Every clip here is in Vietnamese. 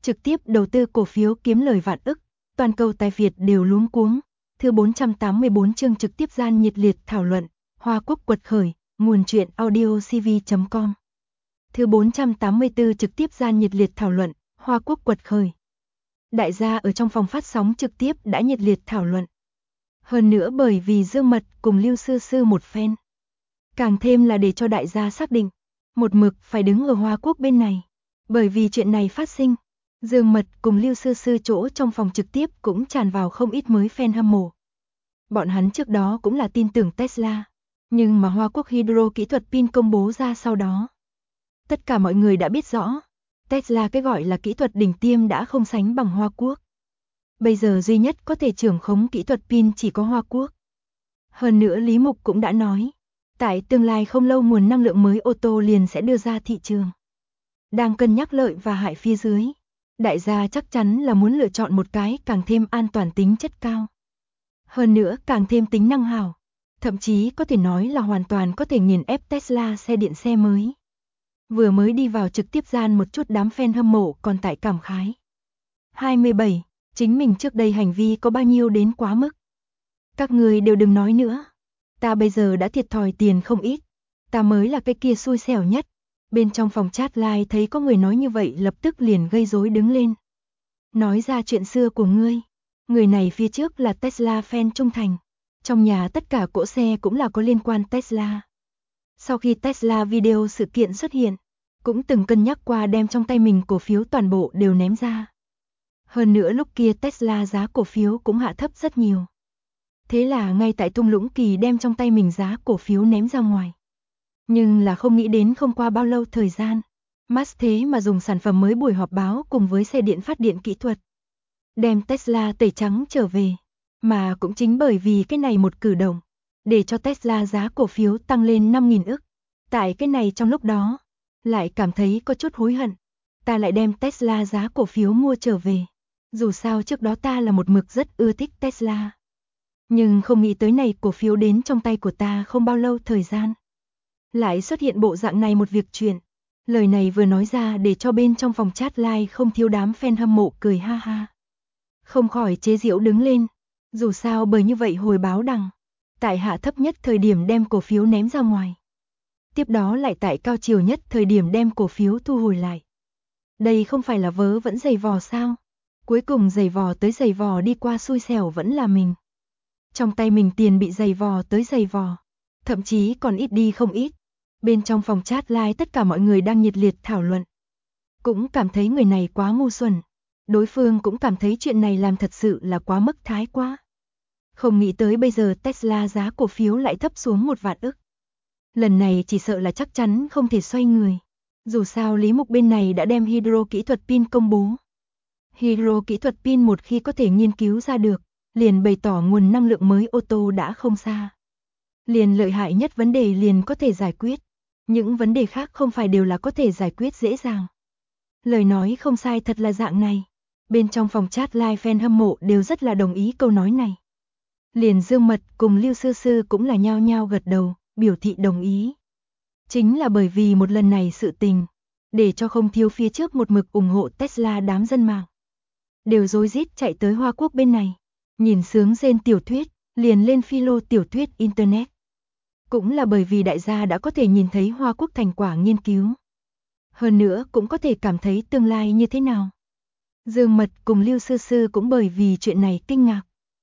trực tiếp đầu tư cổ phiếu kiếm lời vạn ức, toàn cầu tài Việt đều luống cuống. Thứ 484 chương trực tiếp gian nhiệt liệt thảo luận, Hoa Quốc quật khởi, nguồn truyện audiocv.com. Thứ 484 trực tiếp gian nhiệt liệt thảo luận, Hoa Quốc quật khởi. Đại gia ở trong phòng phát sóng trực tiếp đã nhiệt liệt thảo luận. Hơn nữa bởi vì Dương Mật cùng Lưu Sư Sư một phen. Càng thêm là để cho đại gia xác định, một mực phải đứng ở Hoa Quốc bên này. Bởi vì chuyện này phát sinh, Dương Mật cùng Lưu Sư Sư chỗ trong phòng trực tiếp cũng tràn vào không ít mới fan hâm mộ. Bọn hắn trước đó cũng là tin tưởng Tesla, nhưng mà Hoa Quốc Hydro kỹ thuật pin công bố ra sau đó. Tất cả mọi người đã biết rõ, Tesla cái gọi là kỹ thuật đỉnh tiêm đã không sánh bằng Hoa Quốc. Bây giờ duy nhất có thể trưởng khống kỹ thuật pin chỉ có Hoa Quốc. Hơn nữa Lý Mục cũng đã nói, tại tương lai không lâu nguồn năng lượng mới ô tô liền sẽ đưa ra thị trường. Đang cân nhắc lợi và hại phía dưới, đại gia chắc chắn là muốn lựa chọn một cái càng thêm an toàn tính chất cao. Hơn nữa càng thêm tính năng hảo, thậm chí có thể nói là hoàn toàn có thể nghiền ép Tesla xe điện xe mới. Vừa mới đi vào trực tiếp gian một chút đám fan hâm mộ còn tại cảm khái. 27. Chính mình trước đây hành vi có bao nhiêu đến quá mức. Các người đều đừng nói nữa. Ta bây giờ đã thiệt thòi tiền không ít. Ta mới là cái kia xui xẻo nhất. Bên trong phòng chat live thấy có người nói như vậy lập tức liền gây rối đứng lên. Nói ra chuyện xưa của ngươi. Người này phía trước là Tesla fan trung thành. Trong nhà tất cả cỗ xe cũng là có liên quan Tesla. Sau khi Tesla video sự kiện xuất hiện, cũng từng cân nhắc qua đem trong tay mình cổ phiếu toàn bộ đều ném ra. Hơn nữa lúc kia Tesla giá cổ phiếu cũng hạ thấp rất nhiều. Thế là ngay tại thung lũng kỳ đem trong tay mình giá cổ phiếu ném ra ngoài. Nhưng là không nghĩ đến không qua bao lâu thời gian, Musk thế mà dùng sản phẩm mới buổi họp báo cùng với xe điện phát điện kỹ thuật. Đem Tesla tẩy trắng trở về. Mà cũng chính bởi vì cái này một cử động, để cho Tesla giá cổ phiếu tăng lên 5.000 ức. Tại cái này trong lúc đó, lại cảm thấy có chút hối hận. Ta lại đem Tesla giá cổ phiếu mua trở về. Dù sao trước đó ta là một mực rất ưa thích Tesla. Nhưng không nghĩ tới này cổ phiếu đến trong tay của ta không bao lâu thời gian. Lại xuất hiện bộ dạng này một việc chuyện. Lời này vừa nói ra để cho bên trong phòng chat live không thiếu đám fan hâm mộ cười ha ha. Không khỏi chế giễu đứng lên. Dù sao bởi như vậy hồi báo đằng. Tại hạ thấp nhất thời điểm đem cổ phiếu ném ra ngoài. Tiếp đó lại tại cao chiều nhất thời điểm đem cổ phiếu thu hồi lại. Đây không phải là vớ vẫn giày vò sao? Cuối cùng giày vò tới giày vò đi qua xui xẻo vẫn là mình. Trong tay mình tiền bị giày vò tới giày vò. Thậm chí còn ít đi không ít. Bên trong phòng chat live tất cả mọi người đang nhiệt liệt thảo luận. Cũng cảm thấy người này quá ngu xuẩn. Đối phương cũng cảm thấy chuyện này làm thật sự là quá mức thái quá. Không nghĩ tới bây giờ Tesla giá cổ phiếu lại thấp xuống 1 vạn ức. Lần này chỉ sợ là chắc chắn không thể xoay người. Dù sao Lý Mục bên này đã đem Hydro kỹ thuật pin công bố. Hydro kỹ thuật pin một khi có thể nghiên cứu ra được, liền bày tỏ nguồn năng lượng mới ô tô đã không xa. Liền lợi hại nhất vấn đề liền có thể giải quyết. Những vấn đề khác không phải đều là có thể giải quyết dễ dàng. Lời nói không sai thật là dạng này. Bên trong phòng chat live fan hâm mộ đều rất là đồng ý câu nói này. Liền Dương Mật cùng Lưu Sư Sư cũng là nhao nhao gật đầu, biểu thị đồng ý. Chính là bởi vì một lần này sự tình, để cho không thiếu phía trước một mực ủng hộ Tesla đám dân mạng. Đều rối rít chạy tới Hoa Quốc bên này, nhìn sướng rên tiểu thuyết, liền lên philo tiểu thuyết Internet. Cũng là bởi vì đại gia đã có thể nhìn thấy Hoa Quốc thành quả nghiên cứu. Hơn nữa cũng có thể cảm thấy tương lai như thế nào. Dương Mật cùng Lưu Sư Sư cũng bởi vì chuyện này kinh ngạc.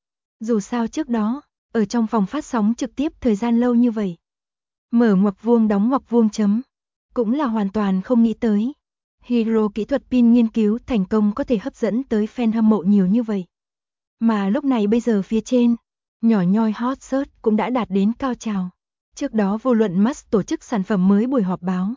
Dù sao trước đó, ở trong phòng phát sóng trực tiếp thời gian lâu như vậy. Mở ngoặc vuông đóng ngoặc vuông chấm. Cũng là hoàn toàn không nghĩ tới. Hydro kỹ thuật pin nghiên cứu thành công có thể hấp dẫn tới fan hâm mộ nhiều như vậy. Mà lúc này bây giờ phía trên, nhỏ nhoi hot search cũng đã đạt đến cao trào. Trước đó vô luận Musk tổ chức sản phẩm mới buổi họp báo.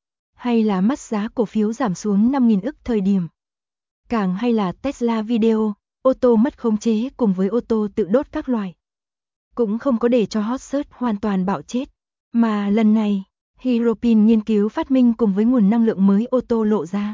Hay là Musk giá cổ phiếu giảm xuống 5.000 ức thời điểm. Càng hay là Tesla video, ô tô mất khống chế cùng với ô tô tự đốt các loại. Cũng không có để cho hot search hoàn toàn bạo chết. Mà lần này, Hydro pin nghiên cứu phát minh cùng với nguồn năng lượng mới ô tô lộ ra.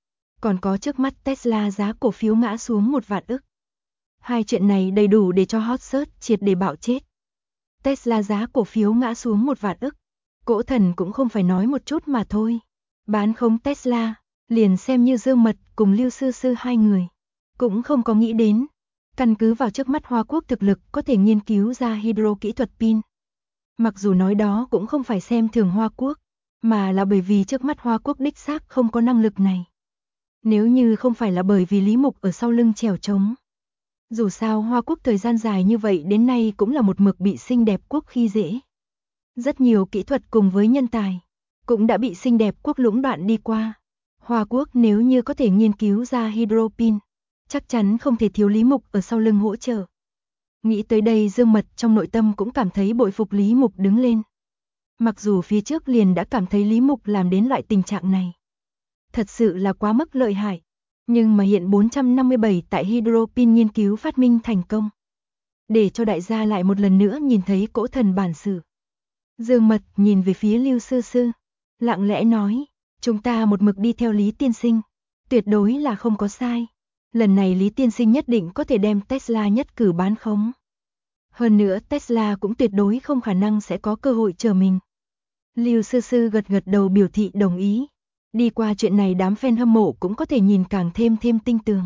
Còn có trước mắt Tesla giá cổ phiếu ngã xuống 1 vạn ức. Hai chuyện này đầy đủ để cho hot search triệt để bạo chết. Tesla giá cổ phiếu ngã xuống 1 vạn ức. Cỗ thần cũng không phải nói một chút mà thôi. Bán không Tesla, Liền xem như Dương Mật cùng Lưu Sư Sư hai người, cũng không có nghĩ đến. Căn cứ vào trước mắt Hoa Quốc thực lực có thể nghiên cứu ra hydro kỹ thuật pin. Mặc dù nói đó cũng không phải xem thường Hoa Quốc, mà là bởi vì trước mắt Hoa Quốc đích xác không có năng lực này. Nếu như không phải là bởi vì Lý Mục ở sau lưng chèo chống. Dù sao Hoa Quốc thời gian dài như vậy đến nay cũng là một mực bị xinh đẹp quốc khi dễ. Rất nhiều kỹ thuật cùng với nhân tài, cũng đã bị xinh đẹp quốc lũng đoạn đi qua. Hoa Quốc nếu như có thể nghiên cứu ra hydro pin, chắc chắn không thể thiếu Lý Mục ở sau lưng hỗ trợ. Nghĩ tới đây Dương Mật trong nội tâm cũng cảm thấy bội phục Lý Mục đứng lên. Mặc dù phía trước liền đã cảm thấy Lý Mục làm đến loại tình trạng này. Thật sự là quá mức lợi hại. Nhưng mà hiện 457 tại hydro pin nghiên cứu phát minh thành công. Để cho đại gia lại một lần nữa nhìn thấy cỗ thần bản sự. Dương Mật nhìn về phía Lưu Sư Sư, lặng lẽ nói, chúng ta một mực đi theo Lý Tiên Sinh, tuyệt đối là không có sai. Lần này Lý Tiên Sinh nhất định có thể đem Tesla nhất cử bán khống. Hơn nữa Tesla cũng tuyệt đối không khả năng sẽ có cơ hội chờ mình. Lưu Sư Sư gật gật đầu biểu thị đồng ý. Đi qua chuyện này đám fan hâm mộ cũng có thể nhìn càng thêm tinh tường.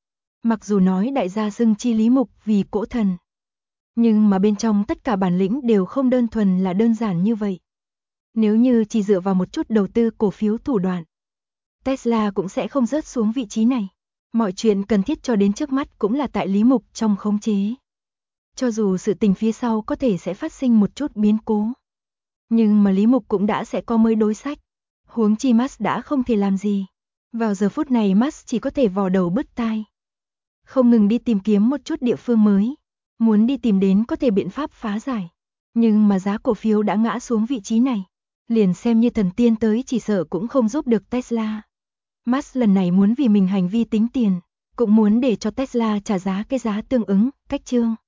Mặc dù nói đại gia xưng chi Lý Mục vì cỗ thần, nhưng mà bên trong tất cả bản lĩnh đều không đơn thuần là đơn giản như vậy. Nếu như chỉ dựa vào một chút đầu tư cổ phiếu thủ đoạn, Tesla cũng sẽ không rớt xuống vị trí này. Mọi chuyện cần thiết cho đến trước mắt cũng là tại Lý Mục trong khống chế. Cho dù sự tình phía sau có thể sẽ phát sinh một chút biến cố, nhưng mà Lý Mục cũng đã sẽ có mới đối sách. Huống chi Max đã không thể làm gì. Vào giờ phút này Max chỉ có thể vò đầu bứt tai. Không ngừng đi tìm kiếm một chút địa phương mới. Muốn đi tìm đến có thể biện pháp phá giải. Nhưng mà giá cổ phiếu đã ngã xuống vị trí này. Liền xem như thần tiên tới chỉ sợ cũng không giúp được Tesla. Max lần này muốn vì mình hành vi tính tiền. Cũng muốn để cho Tesla trả giá cái giá tương ứng, cách chương.